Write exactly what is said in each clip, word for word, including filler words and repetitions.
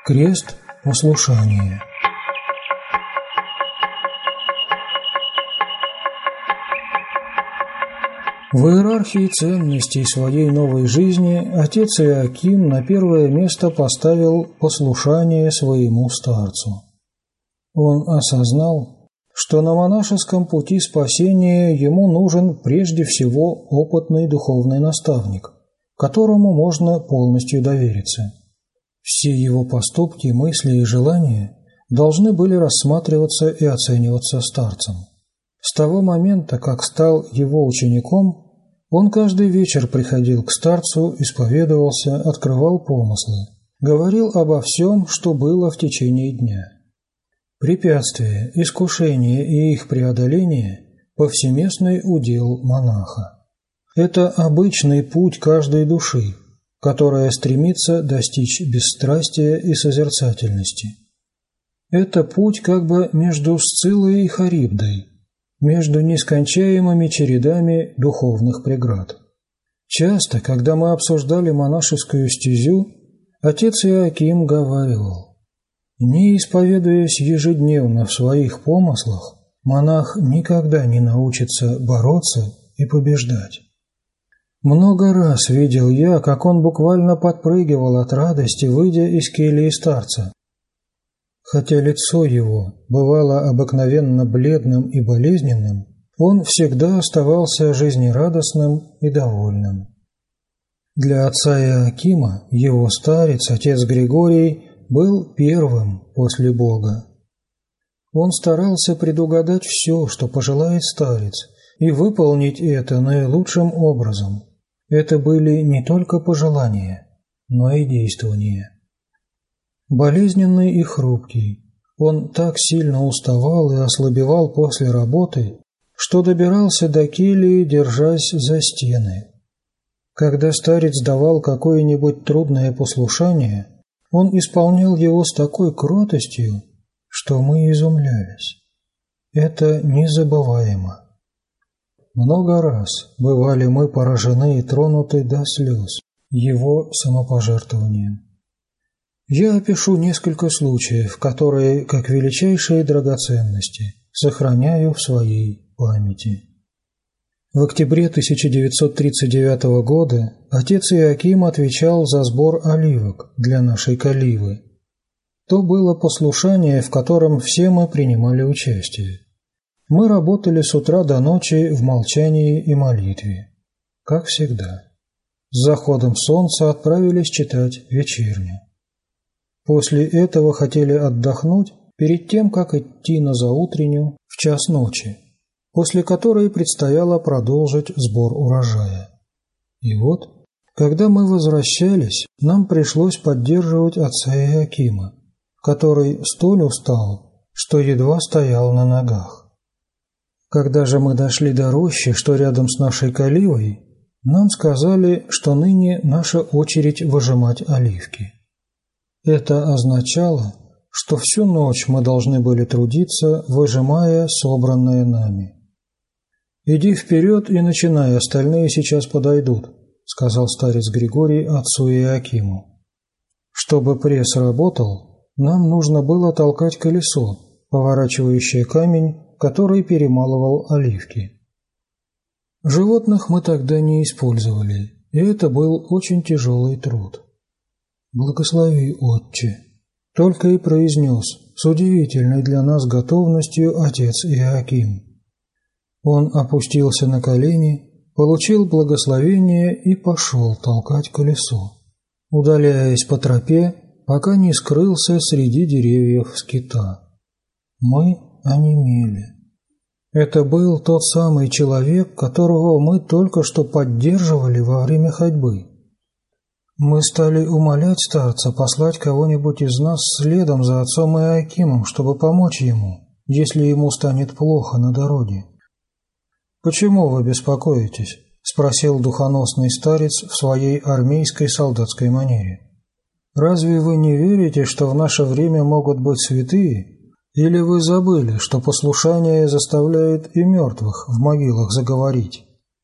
Крест послушания. В иерархии ценностей своей новой жизни отец Иоаким на первое место поставил послушание своему старцу. Он осознал, что на монашеском пути спасения ему нужен прежде всего опытный духовный наставник, которому можно полностью довериться. Все его поступки, мысли и желания должны были рассматриваться и оцениваться старцем. С того момента, как стал его учеником, он каждый вечер приходил к старцу, исповедовался, открывал помыслы, говорил обо всем, что было в течение дня. Препятствия, искушения и их преодоление – повсеместный удел монаха. Это обычный путь каждой души, которая стремится достичь бесстрастия и созерцательности. Это путь как бы между Сциллой и Харибдой, между нескончаемыми чередами духовных преград. Часто, когда мы обсуждали монашескую стезю, отец Иоаким говаривал: «Не исповедуясь ежедневно в своих помыслах, монах никогда не научится бороться и побеждать». Много раз видел я, как он буквально подпрыгивал от радости, выйдя из кельи старца. Хотя лицо его бывало обыкновенно бледным и болезненным, он всегда оставался жизнерадостным и довольным. Для отца Иоакима его старец, отец Григорий, был первым после Бога. Он старался предугадать все, что пожелает старец, и выполнить это наилучшим образом. Это были не только пожелания, но и действования. Болезненный и хрупкий, он так сильно уставал и ослабевал после работы, что добирался до кельи, держась за стены. Когда старец давал какое-нибудь трудное послушание, он исполнял его с такой кротостью, что мы изумлялись. Это незабываемо. Много раз бывали мы поражены и тронуты до слез его самопожертвованием. Я опишу несколько случаев, которые, как величайшие драгоценности, сохраняю в своей памяти. В октябре тысяча девятьсот тридцать девятого года отец Иоаким отвечал за сбор оливок для нашей коливы. То было послушание, в котором все мы принимали участие. Мы работали с утра до ночи в молчании и молитве, как всегда. С заходом солнца отправились читать вечерню. После этого хотели отдохнуть перед тем, как идти на заутренню в час ночи, после которой предстояло продолжить сбор урожая. И вот, когда мы возвращались, нам пришлось поддерживать отца Иоакима, который столь устал, что едва стоял на ногах. Когда же мы дошли до рощи, что рядом с нашей коливой, нам сказали, что ныне наша очередь выжимать оливки. Это означало, что всю ночь мы должны были трудиться, выжимая собранное нами. «Иди вперед и начинай, остальные сейчас подойдут», — сказал старец Григорий отцу Иоакиму. Чтобы пресс работал, нам нужно было толкать колесо, поворачивающее камень, который перемалывал оливки. Животных мы тогда не использовали, и это был очень тяжелый труд. «Благослови, Отче», — только и произнес с удивительной для нас готовностью отец Иоаким. Он опустился на колени, получил благословение и пошел толкать колесо, удаляясь по тропе, пока не скрылся среди деревьев скита. Мы онемели. Это был тот самый человек, которого мы только что поддерживали во время ходьбы. Мы стали умолять старца послать кого-нибудь из нас следом за отцом Иоакимом, чтобы помочь ему, если ему станет плохо на дороге. «Почему вы беспокоитесь?» – спросил духоносный старец в своей армейской солдатской манере. «Разве вы не верите, что в наше время могут быть святые? Или вы забыли, что послушание заставляет и мертвых в могилах заговорить?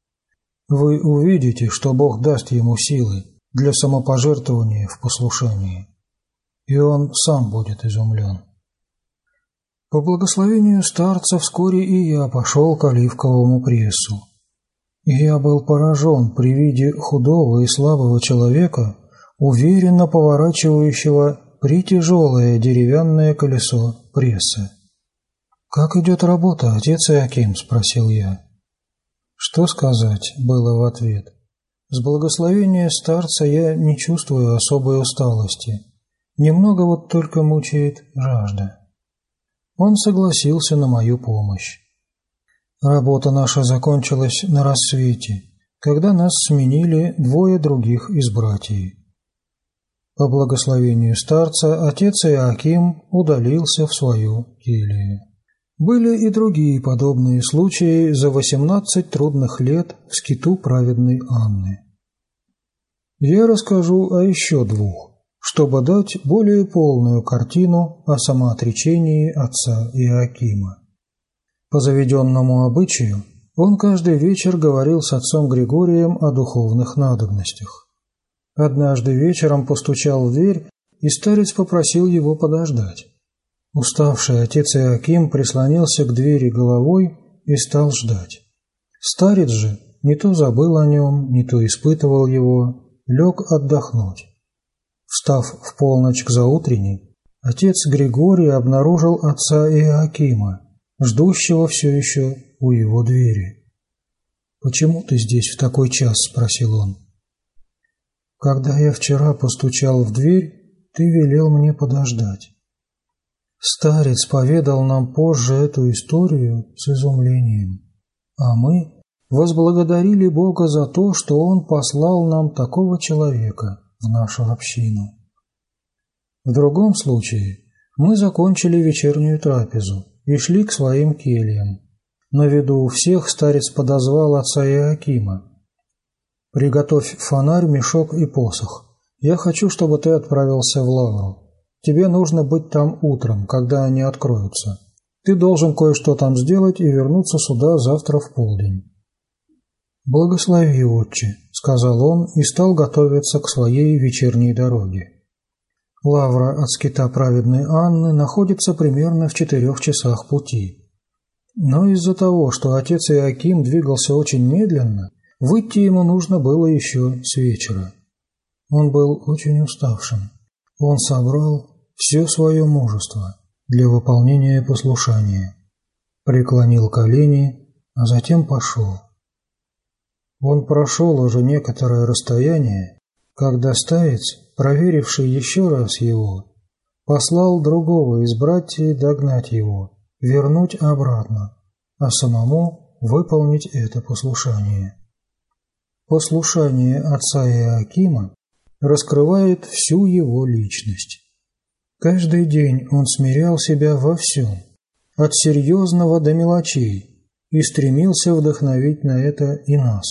Вы увидите, что Бог даст ему силы для самопожертвования в послушании». и он сам будет изумлен. По благословению старца вскоре и я пошел к оливковому прессу. И я был поражен при виде худого и слабого человека, уверенно поворачивающего притяжелое деревянное колесо пресса. «Как идет работа, отец Иоаким?» – спросил я. Что сказать было в ответ. С благословения старца я не чувствую особой усталости. Немного вот только мучает жажда. Он согласился на мою помощь. Работа наша закончилась на рассвете, когда нас сменили двое других из братьев. По благословению старца отец Иоаким удалился в свою келью. Были и другие подобные случаи за восемнадцать трудных лет в скиту праведной Анны. Я расскажу о еще двух, чтобы дать более полную картину о самоотречении отца Иоакима. По заведенному обычаю он каждый вечер говорил с отцом Григорием о духовных надобностях. Однажды вечером постучал в дверь, и старец попросил его подождать. Уставший отец Иоаким прислонился к двери головой и стал ждать. Старец же не то забыл о нем, не то испытывал его, лег отдохнуть. Встав в полночь к заутренней, отец Григорий обнаружил отца Иоакима, ждущего все еще у его двери. «Почему ты здесь в такой час?» – спросил он. «Когда я вчера постучал в дверь, ты велел мне подождать». Старец поведал нам позже эту историю с изумлением, а мы возблагодарили Бога за то, что Он послал нам такого человека в нашу общину. В другом случае мы закончили вечернюю трапезу и шли к своим кельям. На виду у всех старец подозвал отца Иоакима. «Приготовь фонарь, мешок и посох. Я хочу, чтобы ты отправился в лавру. Тебе нужно быть там утром, когда они откроются. Ты должен кое-что там сделать и вернуться сюда завтра в полдень». «Благослови, отче», — сказал он и стал готовиться к своей вечерней дороге. Лавра от скита праведной Анны находится примерно в четырех часах пути. Но из-за того, что отец Иоаким двигался очень медленно, выйти ему нужно было еще с вечера. Он был очень уставшим. Он собрал все свое мужество для выполнения послушания, преклонил колени, а затем пошел. Он прошел уже некоторое расстояние, когда старец, проверивший еще раз его, послал другого из братьев догнать его, вернуть обратно, а самому выполнить это послушание. Послушание отца Иоакима раскрывает всю его личность. Каждый день он смирял себя во всем, от серьезного до мелочей, и стремился вдохновить на это и нас.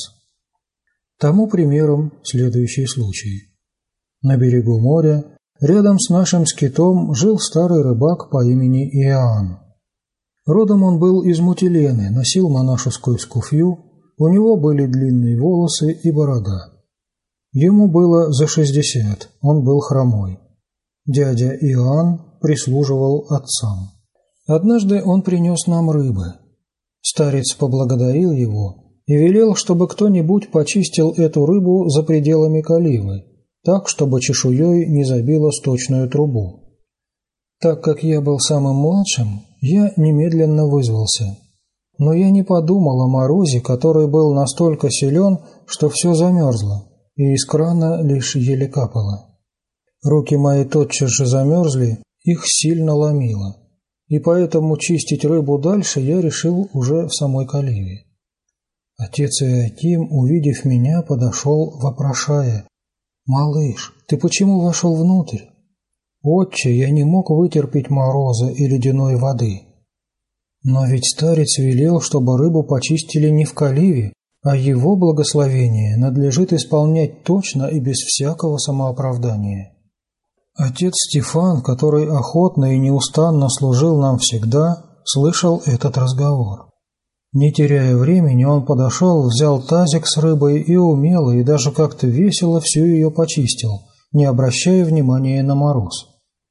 Тому примером следующий случай. На берегу моря, рядом с нашим скитом, жил старый рыбак по имени Иоанн. Родом он был из Мутилены, носил монашескую скуфью, у него были длинные волосы и борода. Ему было за шестьдесят, он был хромой. Дядя Иоанн прислуживал отцам. Однажды он принес нам рыбы. Старец поблагодарил его и велел, чтобы кто-нибудь почистил эту рыбу за пределами каливы, так, чтобы чешуей не забило сточную трубу. Так как я был самым младшим, я немедленно вызвался. Но я не подумал о морозе, который был настолько силен, что все замерзло, и из крана лишь еле капало. Руки мои тотчас же замерзли, их сильно ломило, и поэтому чистить рыбу дальше я решил уже в самой каливе. Отец Иоаким, увидев меня, подошел, вопрошая: «Малыш, ты почему вошел внутрь?» «Отче, я не мог вытерпеть мороза и ледяной воды». «Но ведь старец велел, чтобы рыбу почистили не в каливе, а его благословение надлежит исполнять точно и без всякого самооправдания». Отец Стефан, который охотно и неустанно служил нам всегда, слышал этот разговор. Не теряя времени, он подошел, взял тазик с рыбой и умело, и даже как-то весело всю ее почистил, не обращая внимания на мороз.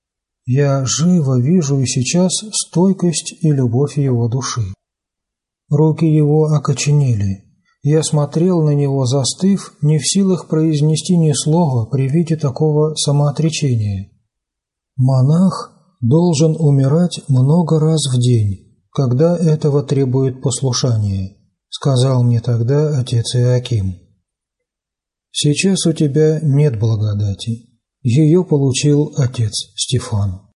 Я живо вижу и сейчас стойкость и любовь его души. Руки его окоченели. Я смотрел на него, застыв, не в силах произнести ни слова при виде такого самоотречения. Монах должен умирать много раз в день, когда этого требует послушание, сказал мне тогда отец Иоаким. Сейчас у тебя нет благодати. Ее получил отец Стефан.